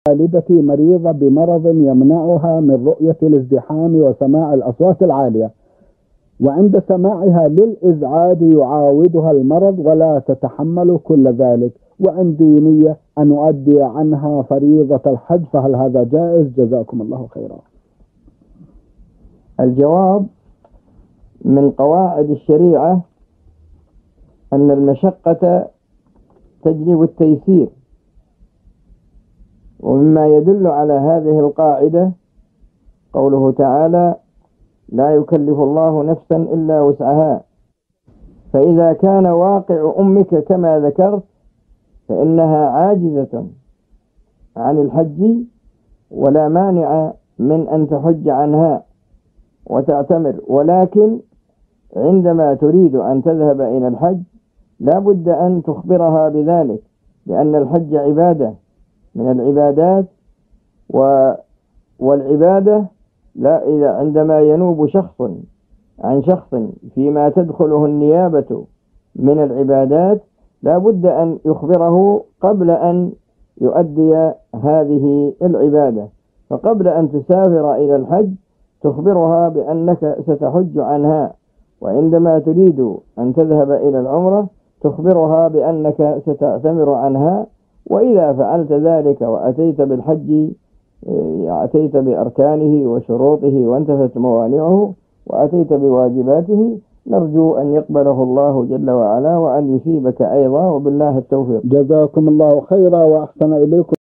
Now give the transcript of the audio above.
والدتي مريضة بمرض يمنعها من رؤية الازدحام وسماع الأصوات العالية، وعند سماعها للإزعاج يعاودها المرض ولا تتحمل كل ذلك، وعندي نية أن أؤدي عنها فريضة الحج، فهل هذا جائز؟ جزاكم الله خيرا. الجواب: من قواعد الشريعة أن المشقة تجلب التيسير، ومما يدل على هذه القاعدة قوله تعالى: لا يكلف الله نفسا إلا وسعها. فإذا كان واقع أمك كما ذكرت فإنها عاجزة عن الحج، ولا مانع من أن تحج عنها وتعتمر، ولكن عندما تريد أن تذهب إلى الحج لا بد أن تخبرها بذلك، لأن الحج عبادة من العبادات، والعبادة لا إذا عندما ينوب شخص عن شخص فيما تدخله النيابة من العبادات لا بد أن يخبره قبل أن يؤدي هذه العبادة. فقبل أن تسافر إلى الحج تخبرها بأنك ستحج عنها، وعندما تريد أن تذهب إلى العمرة تخبرها بأنك ستعتمر عنها. وإذا فعلت ذلك وأتيت بالحج أتيت بأركانه وشروطه وانتفت موانعه وأتيت بواجباته، نرجو أن يقبله الله جل وعلا وأن يثيبك أيضا، وبالله التوفيق. جزاكم الله خيرا وأحسن إليكم.